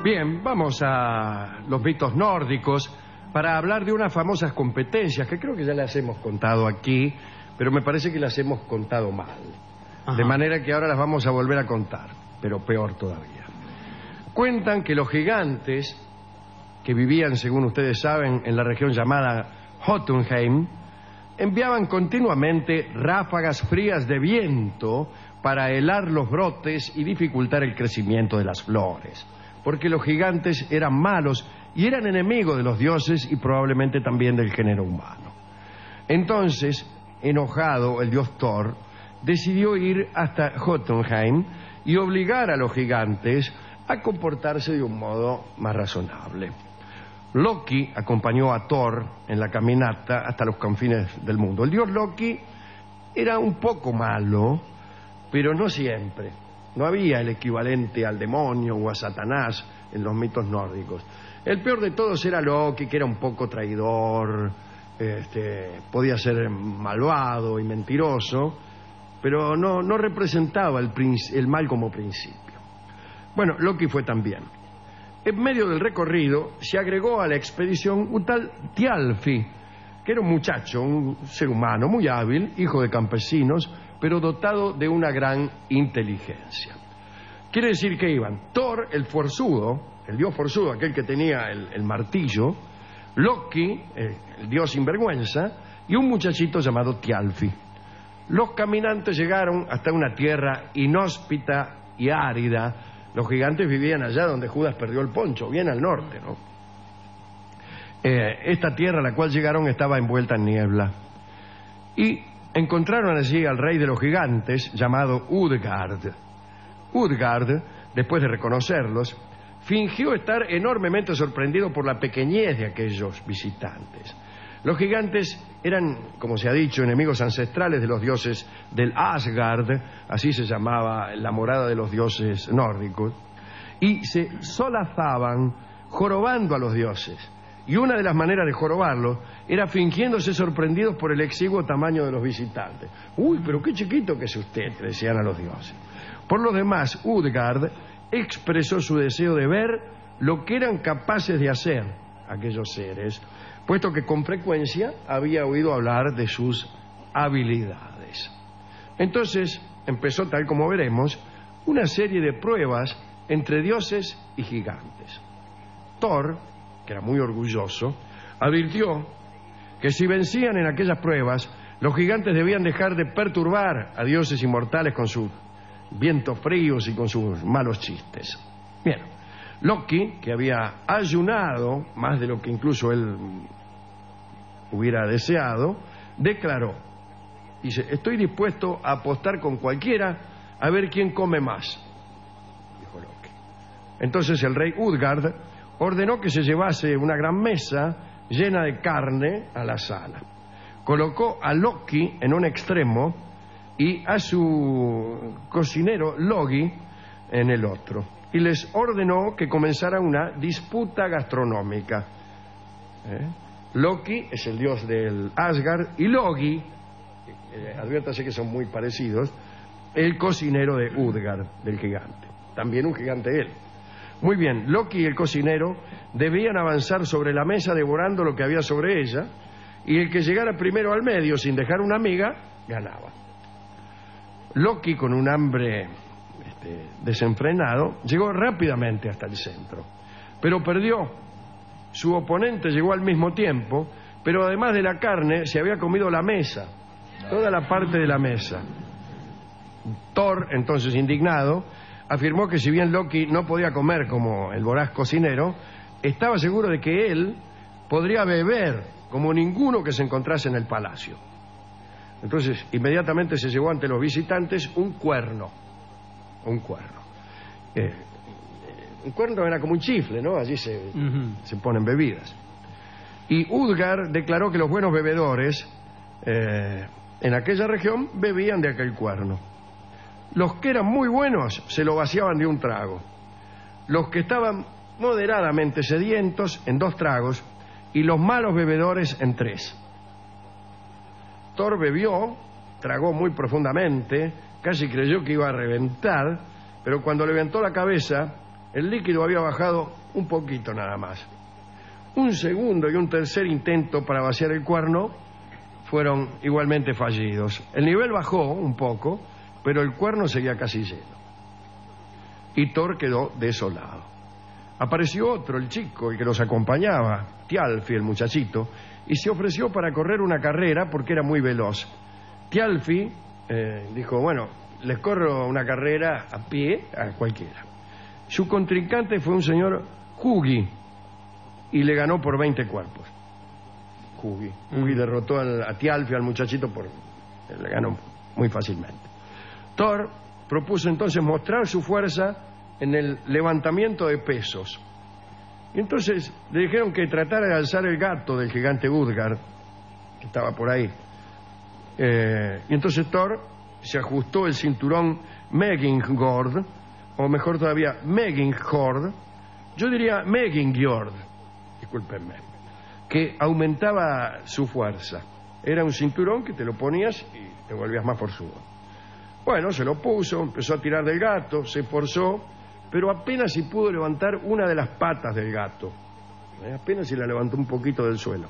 Bien, vamos a los mitos nórdicos para hablar de unas famosas competencias que creo que ya las hemos contado aquí, pero me parece que las hemos contado mal. Ajá. De manera que ahora las vamos a volver a contar, pero peor todavía. Cuentan que los gigantes que vivían, según ustedes saben, en la región llamada Jotunheim, enviaban continuamente ráfagas frías de viento para helar los brotes y dificultar el crecimiento de las flores, porque los gigantes eran malos y eran enemigos de los dioses y probablemente también del género humano. Entonces, enojado, el dios Thor decidió ir hasta Jotunheim y obligar a los gigantes a comportarse de un modo más razonable. Loki acompañó a Thor en la caminata hasta los confines del mundo. El dios Loki era un poco malo, pero no siempre. No había el equivalente al demonio o a Satanás en los mitos nórdicos. El peor de todos era Loki, que era un poco traidor, podía ser malvado y mentiroso, pero no representaba el mal como principio. Bueno, Loki fue también. En medio del recorrido se agregó a la expedición un tal Thialfi, que era un muchacho, un ser humano muy hábil, hijo de campesinos, pero dotado de una gran inteligencia. Quiere decir que iban Thor, el forzudo, el dios forzudo, aquel que tenía el martillo, Loki, el dios sinvergüenza, y un muchachito llamado Thialfi. Los caminantes llegaron hasta una tierra inhóspita y árida. Los gigantes vivían allá donde Judas perdió el poncho, bien al norte, ¿no? Esta tierra a la cual llegaron estaba envuelta en niebla. Y encontraron allí al rey de los gigantes, llamado Utgard. Utgard, después de reconocerlos, fingió estar enormemente sorprendido por la pequeñez de aquellos visitantes. Los gigantes eran, como se ha dicho, enemigos ancestrales de los dioses del Asgard, así se llamaba la morada de los dioses nórdicos, y se solazaban jorobando a los dioses. Y una de las maneras de jorobarlos era fingiéndose sorprendidos por el exiguo tamaño de los visitantes. Uy, pero qué chiquito que es usted, le decían a los dioses. Por lo demás, Utgard expresó su deseo de ver lo que eran capaces de hacer aquellos seres, puesto que con frecuencia había oído hablar de sus habilidades. Entonces empezó, tal como veremos, una serie de pruebas entre dioses y gigantes. Thor, que era muy orgulloso, advirtió que si vencían en aquellas pruebas, los gigantes debían dejar de perturbar a dioses inmortales con sus vientos fríos y con sus malos chistes. Bien, Loki, que había ayunado más de lo que incluso él hubiera deseado, declaró, dice, estoy dispuesto a apostar con cualquiera a ver quién come más, dijo Loki. Entonces el rey Utgard ordenó que se llevase una gran mesa llena de carne a la sala. Colocó a Loki en un extremo y a su cocinero Logi en el otro. Y les ordenó que comenzara una disputa gastronómica. Loki es el dios del Asgard y Logi, adviértase que son muy parecidos, el cocinero de Utgard, del gigante. También un gigante él. Muy bien, Loki y el cocinero debían avanzar sobre la mesa devorando lo que había sobre ella, y el que llegara primero al medio sin dejar una miga, ganaba. Loki, con un hambre desenfrenado, llegó rápidamente hasta el centro, pero perdió. Su oponente llegó al mismo tiempo, pero además de la carne se había comido la mesa, toda la parte de la mesa. Thor, entonces indignado, afirmó que si bien Loki no podía comer como el voraz cocinero, estaba seguro de que él podría beber como ninguno que se encontrase en el palacio. Entonces, inmediatamente se llevó ante los visitantes un cuerno. Un cuerno. Un cuerno era como un chifle, ¿no? Allí se ponen bebidas. Y Utgard declaró que los buenos bebedores en aquella región bebían de aquel cuerno. Los que eran muy buenos se lo vaciaban de un trago. Los que estaban moderadamente sedientos en 2 tragos y los malos bebedores en 3. Thor bebió, tragó muy profundamente, casi creyó que iba a reventar, pero cuando levantó la cabeza el líquido había bajado un poquito nada más. Un segundo y un tercer intento para vaciar el cuerno fueron igualmente fallidos. El nivel bajó un poco, pero el cuerno seguía casi lleno. Y Thor quedó desolado. Apareció otro, el chico, el que los acompañaba, Thialfi, el muchachito, y se ofreció para correr una carrera porque era muy veloz. Thialfi dijo, bueno, les corro una carrera a pie a cualquiera. Su contrincante fue un señor Hugi y le ganó por 20 cuerpos. Hugi derrotó a Thialfi, al muchachito, le ganó muy fácilmente. Thor propuso entonces mostrar su fuerza en el levantamiento de pesos. Y entonces le dijeron que tratara de alzar el gato del gigante Utgard, que estaba por ahí. Y entonces Thor se ajustó el cinturón Megingord, o mejor todavía, Megingjord. Yo diría Megingjord, discúlpenme, que aumentaba su fuerza. Era un cinturón que te lo ponías y te volvías más forzudo. Bueno, se lo puso, empezó a tirar del gato, se esforzó, pero apenas si pudo levantar una de las patas del gato. Apenas si la levantó un poquito del suelo.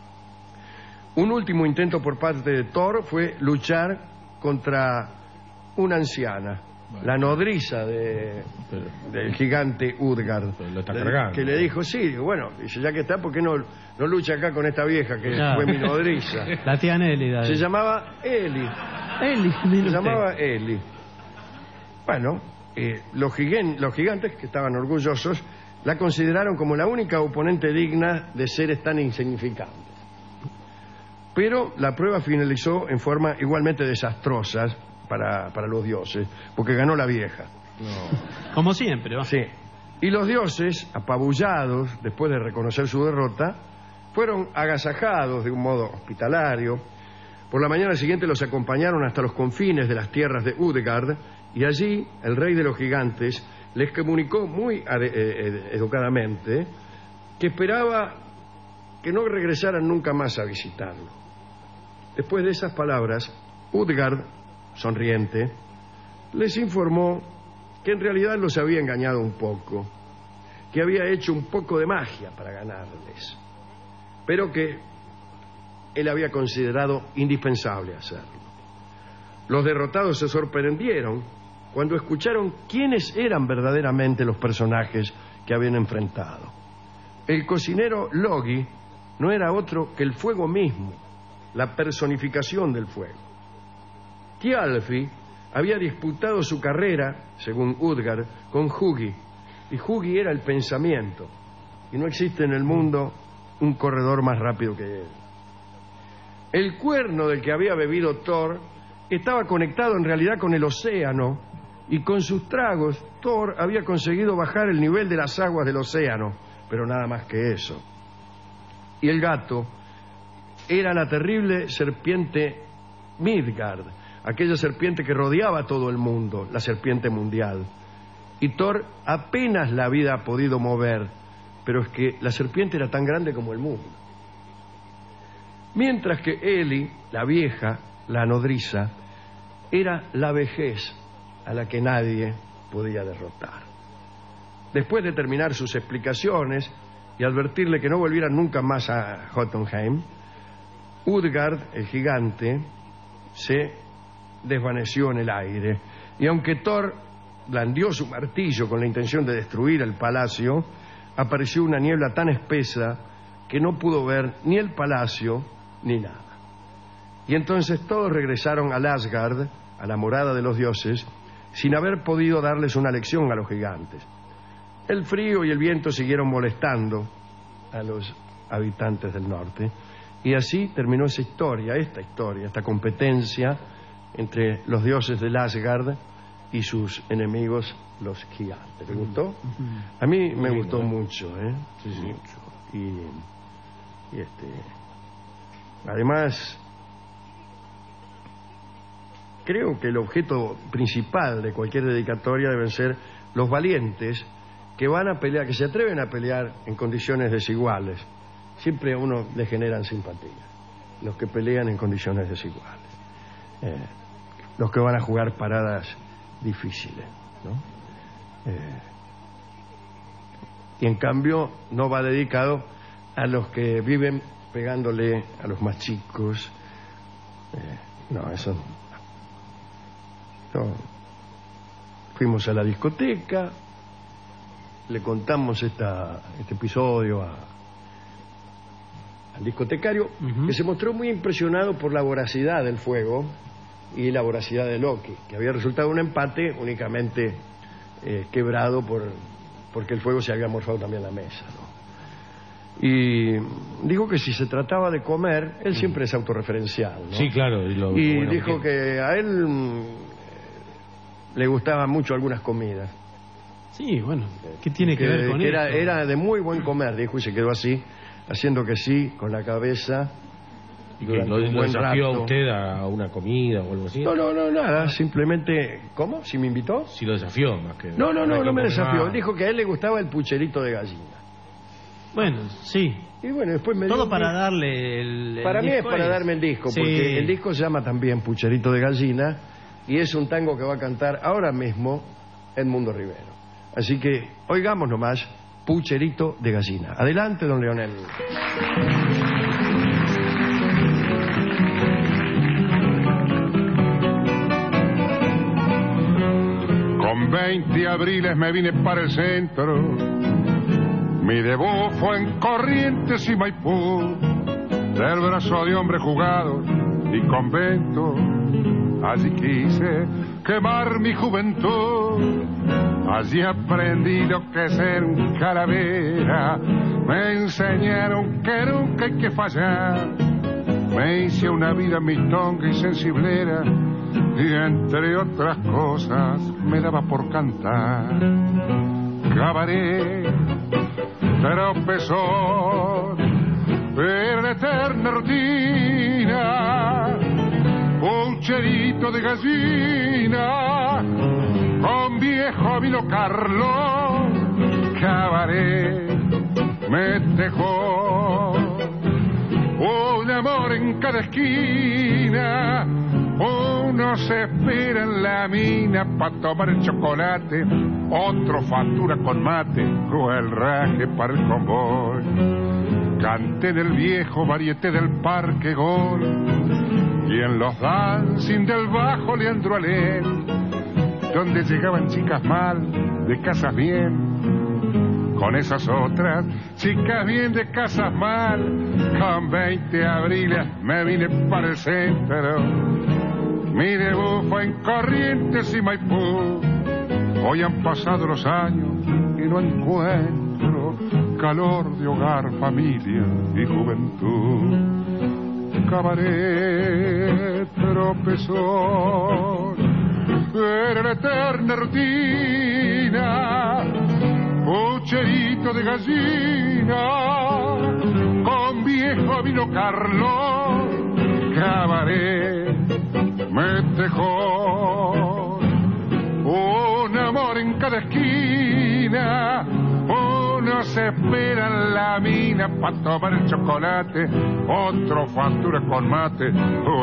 Un último intento por parte de Thor fue luchar contra una anciana, la nodriza del gigante Utgard, lo está cargando, que le dijo, sí, bueno, dice, ya que está, ¿por qué no lucha acá con esta vieja que fue mi nodriza? La tía Nelly. Se llamaba Eli. Se llamaba Eli. Bueno, los gigantes, que estaban orgullosos, la consideraron como la única oponente digna de seres tan insignificantes. Pero la prueba finalizó en forma igualmente desastrosa para los dioses, porque ganó la vieja. No. Como siempre, ¿va? Sí. Y los dioses, apabullados, después de reconocer su derrota, fueron agasajados de un modo hospitalario. Por la mañana siguiente los acompañaron hasta los confines de las tierras de Utgard, y allí el rey de los gigantes les comunicó muy educadamente que esperaba que no regresaran nunca más a visitarlo. Después de esas palabras, Utgard, sonriente, les informó que en realidad los había engañado un poco, que había hecho un poco de magia para ganarles, pero que él había considerado indispensable hacerlo. Los derrotados se sorprendieron cuando escucharon quiénes eran verdaderamente los personajes que habían enfrentado. El cocinero Logi no era otro que el fuego mismo, la personificación del fuego. Thialfi había disputado su carrera, según Utgard, con Hugi, y Hugi era el pensamiento, y no existe en el mundo un corredor más rápido que él. El cuerno del que había bebido Thor estaba conectado en realidad con el océano, y con sus tragos Thor había conseguido bajar el nivel de las aguas del océano, pero nada más que eso. Y el gato era la terrible serpiente Midgard, aquella serpiente que rodeaba a todo el mundo, la serpiente mundial. Y Thor apenas la había podido mover, pero es que la serpiente era tan grande como el mundo. Mientras que Eli, la vieja, la nodriza, era la vejez a la que nadie podía derrotar. Después de terminar sus explicaciones y advertirle que no volvieran nunca más a Jotunheim, Utgard, el gigante, se desvaneció en el aire, y aunque Thor blandió su martillo con la intención de destruir el palacio, apareció una niebla tan espesa que no pudo ver ni el palacio ni nada. Y entonces todos regresaron al Asgard, a la morada de los dioses, sin haber podido darles una lección a los gigantes. El frío y el viento siguieron molestando a los habitantes del norte, y así terminó esta historia, esta competencia entre los dioses del Asgard y sus enemigos, los gigantes. ¿Te gustó? A mí me gustó mucho, ¿eh? Sí, sí. Y además, creo que el objeto principal de cualquier dedicatoria deben ser los valientes que van a pelear, que se atreven a pelear en condiciones desiguales. Siempre a uno le generan simpatía los que pelean en condiciones desiguales, los que van a jugar paradas difíciles, ¿no? y en cambio no va dedicado a los que viven pegándole a los más chicos. No, eso no. Fuimos a la discoteca, le contamos este episodio al discotecario, que se mostró muy impresionado por la voracidad del fuego y la voracidad de Loki, que había resultado un empate únicamente quebrado porque el fuego se había morfado también en la mesa, ¿no? Y dijo que si se trataba de comer, él siempre es autorreferencial, ¿no? Sí, claro. Y bueno, dijo que a él le gustaban mucho algunas comidas. Sí, bueno, ¿qué tiene que ver con eso? Era de muy buen comer, dijo, y se quedó así, haciendo que sí, con la cabeza. ¿Y que lo desafió a usted a una comida o algo así? No, nada, simplemente... ¿Cómo? ¿Si me invitó? Si lo desafió, más que... No me desafió. Él dijo que a él le gustaba el pucherito de gallina. Bueno, sí. Y bueno, después me todo dio para darle el para mí es para darme el disco, sí. Porque el disco se llama también Pucherito de Gallina y es un tango que va a cantar ahora mismo Edmundo Rivero. Así que oigamos nomás Pucherito de Gallina. Adelante, don Leonel. Con 20 abriles me vine para el centro. Mi debut fue en Corrientes y Maipú, del brazo de hombre jugado y convento. Allí quise quemar mi juventud, allí aprendí lo que es ser un calavera. Me enseñaron que nunca hay que fallar, me hice una vida mistonga y sensiblera, y entre otras cosas me daba por cantar. Cabaret, tropezón, en la eterna rutina, pucherito de gallina, con viejo vino Carlos, cabaret, me dejó un amor en cada esquina. Uno se espera en la mina pa' tomar el chocolate, otro factura con mate o el raje para el convoy. Canté en el viejo varieté del Parque Gol y en los dancing del bajo Leandro Alén, donde llegaban chicas mal de casas bien, con esas otras chicas bien de casas mal. Con 20 abriles me vine para el centro. Mi debut fue en Corrientes y Maipú. Hoy han pasado los años y no encuentro calor de hogar, familia y juventud. Cabaret, tropezón, era la eterna rutina, pucherito de gallina, con viejo vino Carlos, cabaret, me dejó un amor en cada esquina. Uno se espera en la mina pa' tomar el chocolate, otro factura con mate o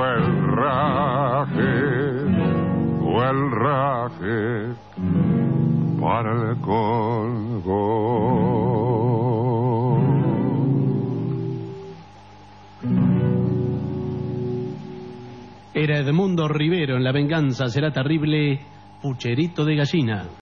el raje para el colgón. Era Edmundo Rivero en La venganza será terrible, pucherito de gallina.